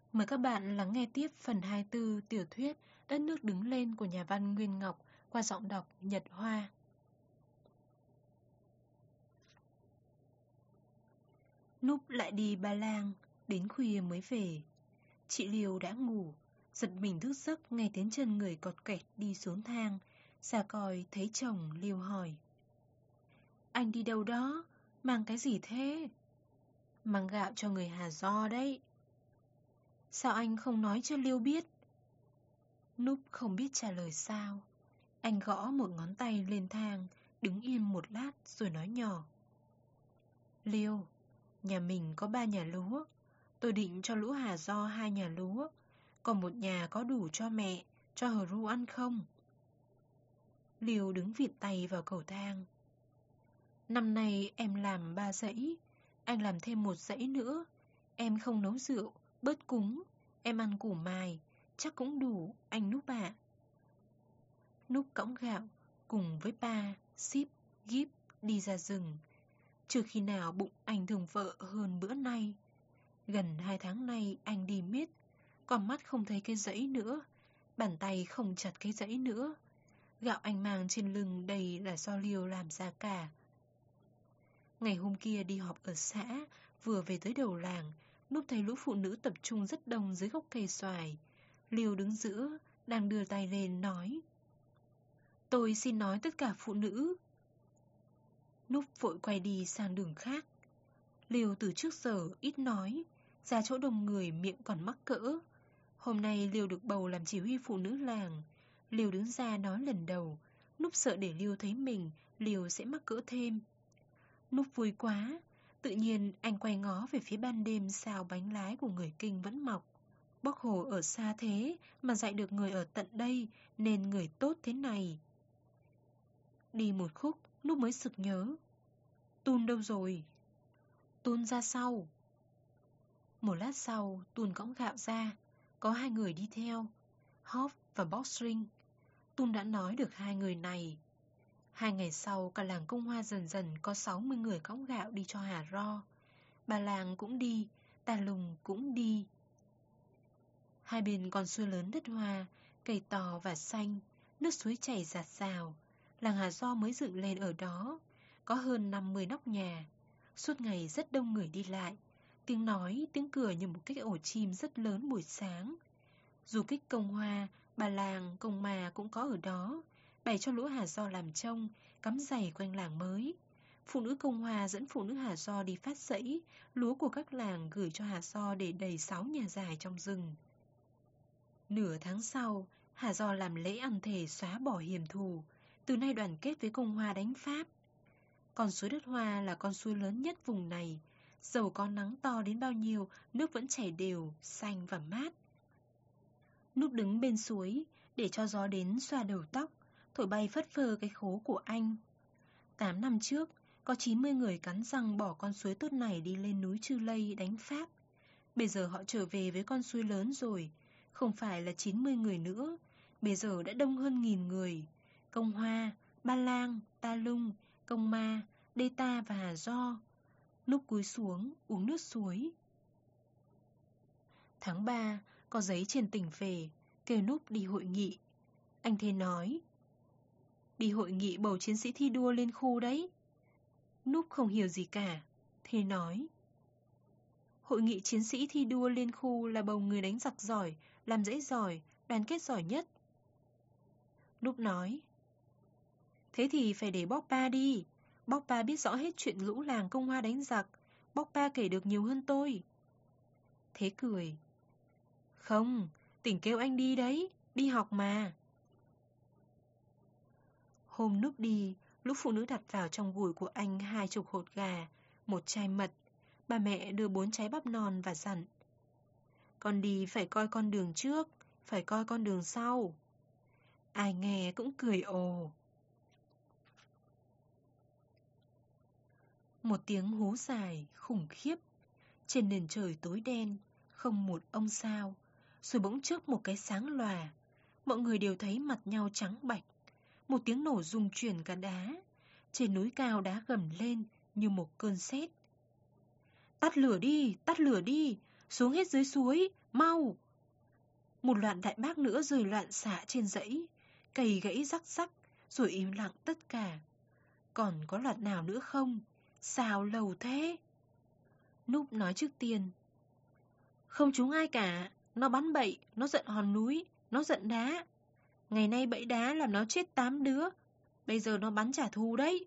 Mời các bạn lắng nghe tiếp phần 24 tiểu thuyết Đất nước đứng lên của nhà văn Nguyên Ngọc qua giọng đọc Nhật Hoa. Núp lại đi Ba Lang, đến khuya mới về. Chị Liêu đã ngủ, giật mình thức giấc nghe tiếng chân người cọt kẹt đi xuống thang. Ra coi thấy chồng Liêu hỏi: Anh đi đâu đó? Mang cái gì thế? Mang gạo cho người Hà Do đấy. Sao anh không nói cho Liêu biết? Núp không biết trả lời sao. Anh gõ một ngón tay lên thang, đứng yên một lát rồi nói nhỏ: Liêu, nhà mình có 3 nhà lúa. Tôi định cho lũ Hà Do 2 nhà lúa. Còn một nhà có đủ cho mẹ, cho Hờ Ru ăn không? Liêu đứng vịn tay vào cầu thang. Năm nay em làm 3 dãy, anh làm thêm 1 dãy nữa. Em không nấu rượu, bớt cúng. Em ăn củ mài, chắc cũng đủ, anh Núp ạ. Núp cõng gạo cùng với ba, Ship, Gíp đi ra rừng. Chưa khi nào bụng anh thương vợ hơn bữa nay. Gần 2 tháng nay anh đi miết, con mắt không thấy cái dãy nữa, bàn tay không chặt cái dãy nữa. Gạo anh mang trên lưng đầy là do Liêu làm ra cả. Ngày hôm kia đi họp ở xã, vừa về tới đầu làng, Núp thấy lũ phụ nữ tập trung rất đông dưới gốc cây xoài. Liêu đứng giữa, đang đưa tay lên nói: Tôi xin nói tất cả phụ nữ. Núp vội quay đi sang đường khác. Liêu từ trước giờ ít nói, ra chỗ đông người miệng còn mắc cỡ. Hôm nay Liêu được bầu làm chỉ huy phụ nữ làng. Liêu đứng ra nói lần đầu. Núp sợ để Liêu thấy mình, Liêu sẽ mắc cỡ thêm. Núp vui quá. Tự nhiên anh quay ngó về phía ban đêm sao bánh lái của người Kinh vẫn mọc. Bóc Hồ ở xa thế mà dạy được người ở tận đây, nên người tốt thế này. Đi một khúc, Núp mới sực nhớ. Tun đâu rồi? Tun ra sau. Một lát sau, Tun cõng gạo ra. Có 2 người đi theo, Hoff và Boxring. Tun đã nói được 2 người này. 2 ngày sau, cả làng Công Hoa dần dần có 60 người cõng gạo đi cho Hà Ro. Bà làng cũng đi, Tà Lùng cũng đi. Hai bên con suối lớn đất hoa, cây to và xanh, nước suối chảy rạt rào. Làng Hà Do mới dựng lên ở đó, có hơn 50 nóc nhà. Suốt ngày rất đông người đi lại, tiếng nói, tiếng cười như một cái ổ chim rất lớn buổi sáng. Du kích Công Hoa, bà làng, Công Mà cũng có ở đó, bày cho lũ Hà Do làm trông, cắm giày quanh làng mới. Phụ nữ Công Hoa dẫn phụ nữ Hà Do đi phát dãy, lúa của các làng gửi cho Hà Do để đầy 6 nhà dài trong rừng. Nửa tháng sau, Hà Do làm lễ ăn thề xóa bỏ hiểm thù, từ nay đoàn kết với Công Hoa đánh Pháp. Con suối đất Hoa là con suối lớn nhất vùng này, dầu có nắng to đến bao nhiêu, nước vẫn chảy đều, xanh và mát. Núp đứng bên suối, để cho gió đến xoa đầu tóc, thổi bay phất phơ cái khố của anh. 8 năm trước, có 90 người cắn răng bỏ con suối tốt này đi lên núi Chư Lây đánh Pháp. Bây giờ họ trở về với con suối lớn rồi, không phải là 90 người nữa, bây giờ đã đông hơn 1000 người. Công Hoa, Ba Lang, Ta Lung, Công Ma, Đê Ta và Hà Do. Núp cúi xuống, uống nước suối. Tháng 3, có giấy trên tỉnh về, kêu Núp đi hội nghị. Anh Thế nói: Đi hội nghị bầu chiến sĩ thi đua lên khu đấy. Núp không hiểu gì cả. Thế nói: Hội nghị chiến sĩ thi đua lên khu là bầu người đánh giặc giỏi, làm dãy giỏi, đoàn kết giỏi nhất. Núp nói: Thế thì phải để Bóc Pa đi. Bóc Pa biết rõ hết chuyện lũ làng Công Hoa đánh giặc. Bóc Pa kể được nhiều hơn tôi. Thế cười: Không, tỉnh kêu anh đi đấy, đi học mà. Hôm Núp đi, lũ phụ nữ đặt vào trong gùi của anh 20 hột gà, 1 chai mật. Bà mẹ đưa 4 trái bắp non và dặn: Con đi phải coi con đường trước, phải coi con đường sau. Ai nghe cũng cười ồ. Một tiếng hú dài, khủng khiếp. Trên nền trời tối đen, không một ông sao, rồi bỗng chớp một cái sáng lòa. Mọi người đều thấy mặt nhau trắng bạch. Một tiếng nổ rung chuyển cả đá. Trên núi cao đá gầm lên như một cơn sét. Tắt lửa đi, xuống hết dưới suối, mau! Một loạt đại bác nữa rơi loạn xạ trên dãy, cây gãy rắc rắc, rồi im lặng tất cả. Còn có loạt nào nữa không? Sao lâu thế? Núp nói trước tiên. Không trúng ai cả, nó bắn bậy, nó giận hòn núi, nó giận đá. Ngày nay bẫy đá làm nó chết 8 đứa, bây giờ nó bắn trả thù đấy.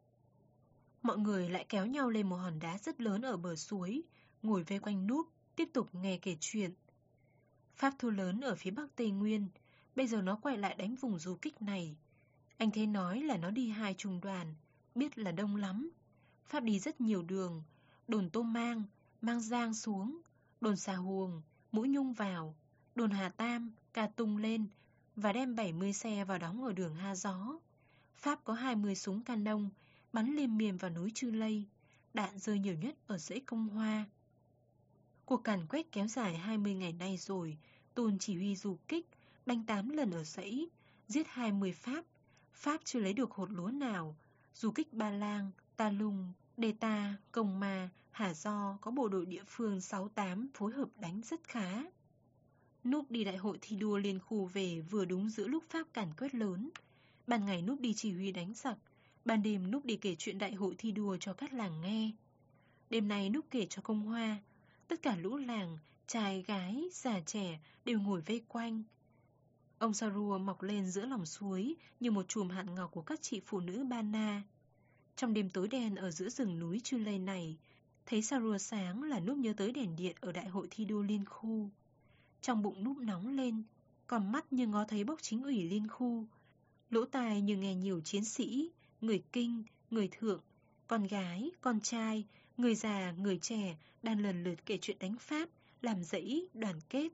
Mọi người lại kéo nhau lên một hòn đá rất lớn ở bờ suối, ngồi vây quanh Núp, tiếp tục nghe kể chuyện. Pháp thua lớn ở phía bắc Tây Nguyên, bây giờ nó quay lại đánh vùng du kích này. Anh thế nói là nó đi 2 trung đoàn, biết là đông lắm. Pháp đi rất nhiều đường, đồn Tô Mang, Mang Giang xuống, đồn Xà Huồng, Mũi Nhung vào, đồn Hà Tam, Ca Tung lên và đem 70 xe vào đóng ở đường Ha Gió. Pháp có 20 súng canon bắn liên miên vào núi Chư Lây, đạn rơi nhiều nhất ở dãy Công Hoa. Cuộc càn quét kéo dài 20 ngày nay rồi, Tôn chỉ huy du kích, đánh 8 lần ở dãy, giết 20 Pháp. Pháp chưa lấy được hột lúa nào. Du kích Ba Lang, Ta Lung, Đê Ta, Công Ma, Hà Do có bộ đội địa phương 68 phối hợp đánh rất khá. Núp đi đại hội thi đua liên khu về vừa đúng giữa lúc Pháp càn quét lớn. Ban ngày Núp đi chỉ huy đánh giặc, ban đêm Núp đi kể chuyện đại hội thi đua cho các làng nghe. Đêm nay Núp kể cho Công Hoa. Tất cả lũ làng, trai, gái, già trẻ đều ngồi vây quanh. Ông Sarua mọc lên giữa lòng suối như một chùm hạt ngọc của các chị phụ nữ Ba Na. Trong đêm tối đen ở giữa rừng núi Chư Lây này, thấy Sarua sáng là Núp nhớ tới đèn điện ở đại hội thi đua liên khu. Trong bụng Núp nóng lên, còn mắt như ngó thấy bốc chính ủy liên khu. Lỗ tai như nghe nhiều chiến sĩ, người kinh, người thượng, con gái, con trai, người già, người trẻ đang lần lượt kể chuyện đánh Pháp, làm dãy, đoàn kết.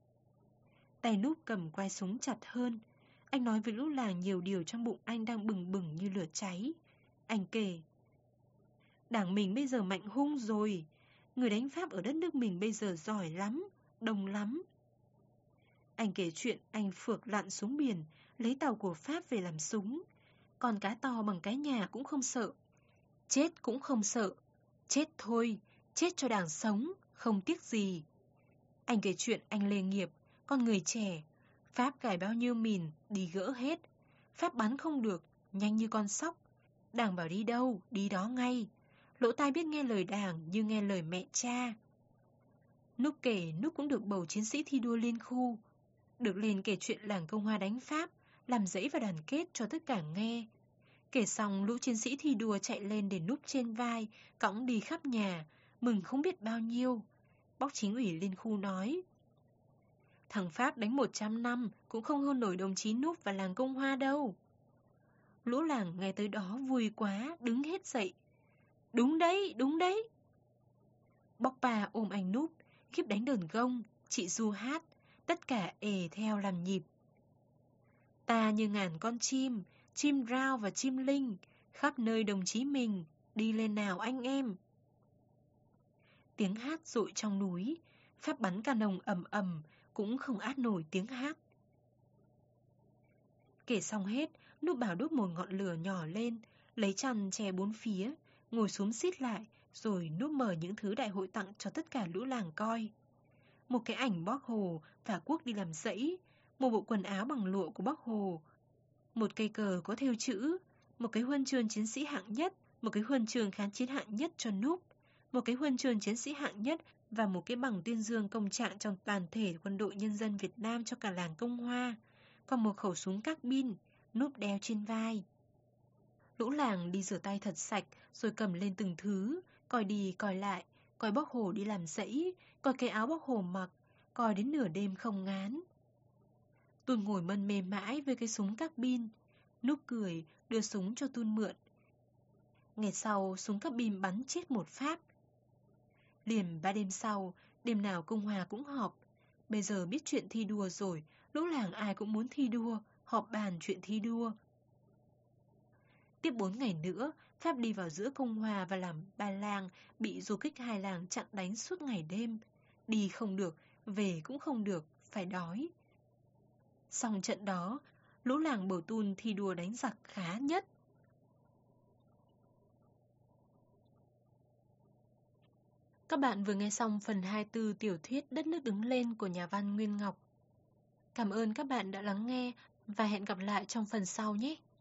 Tay Núp cầm quai súng chặt hơn. Anh nói với lũ làng nhiều điều trong bụng anh đang bừng bừng như lửa cháy. Anh kể. Đảng mình bây giờ mạnh hung rồi. Người đánh Pháp ở đất nước mình bây giờ giỏi lắm, đông lắm. Anh kể chuyện anh phượt lặn xuống biển, lấy tàu của Pháp về làm súng. Còn cá to bằng cái nhà cũng không sợ. Chết cũng không sợ. Chết thôi, chết cho đảng sống, không tiếc gì. Anh kể chuyện anh Lê Nghiệp, con người trẻ. Pháp cài bao nhiêu mìn, đi gỡ hết. Pháp bắn không được, nhanh như con sóc. Đảng bảo đi đâu, đi đó ngay. Lỗ tai biết nghe lời đảng như nghe lời mẹ cha. Núp kể Núp cũng được bầu chiến sĩ thi đua liên khu. Được lên kể chuyện làng Công Hoa đánh Pháp, làm dãy và đoàn kết cho tất cả nghe. Kể xong lũ chiến sĩ thi đua chạy lên để Núp trên vai, cõng đi khắp nhà, mừng không biết bao nhiêu. Bóc chính ủy liên khu nói. Thằng Pháp đánh 100 năm cũng không hơn nổi đồng chí Núp và làng Công Hoa đâu. Lũ làng nghe tới đó vui quá, đứng hết dậy. Đúng đấy, đúng đấy. Bóc bà ôm anh Núp, khiếp đánh đờn gông, chị Du hát, tất cả ề theo làm nhịp. Ta như ngàn con chim rao và chim linh, khắp nơi đồng chí mình, đi lên nào anh em. Tiếng hát dội trong núi, Pháp bắn canon ầm ầm, cũng không át nổi tiếng hát. Kể xong hết, Núp bảo đốt một ngọn lửa nhỏ lên, lấy chăn che bốn phía, ngồi xúm xít lại, rồi Núp mở những thứ đại hội tặng cho tất cả lũ làng coi. Một cái ảnh Bác Hồ và Quốc đi làm dãy, một bộ quần áo bằng lụa của Bác Hồ, một cây cờ có thêu chữ, một cái huân chương chiến sĩ hạng nhất, một cái huân chương kháng chiến hạng nhất cho Núp, một cái huân chương chiến sĩ hạng nhất và một cái bằng tuyên dương công trạng trong toàn thể quân đội nhân dân Việt Nam cho cả làng Công Hoa, còn một khẩu súng các bin, Núp đeo trên vai. Lũ làng đi rửa tay thật sạch rồi cầm lên từng thứ, coi đi coi lại, coi Bác Hồ đi làm dãy, coi cái áo Bác Hồ mặc, coi đến nửa đêm không ngán. Tun ngồi mân mê mãi với cái súng các bin. Núp cười, đưa súng cho Tun mượn. Ngày sau, súng các bin bắn chết một Pháp. Liền 3 đêm sau, đêm nào Công Hòa cũng họp. Bây giờ biết chuyện thi đua rồi, lũ làng ai cũng muốn thi đua, họp bàn chuyện thi đua. Tiếp 4 ngày nữa, Pháp đi vào giữa Công Hòa và làm Ba Lang, bị du kích hai làng chặn đánh suốt ngày đêm. Đi không được, về cũng không được, phải đói. Xong trận đó, lũ làng bầu Tun thi đua đánh giặc khá nhất. Các bạn vừa nghe xong phần 24 tiểu thuyết Đất nước đứng lên của nhà văn Nguyên Ngọc. Cảm ơn các bạn đã lắng nghe và hẹn gặp lại trong phần sau nhé!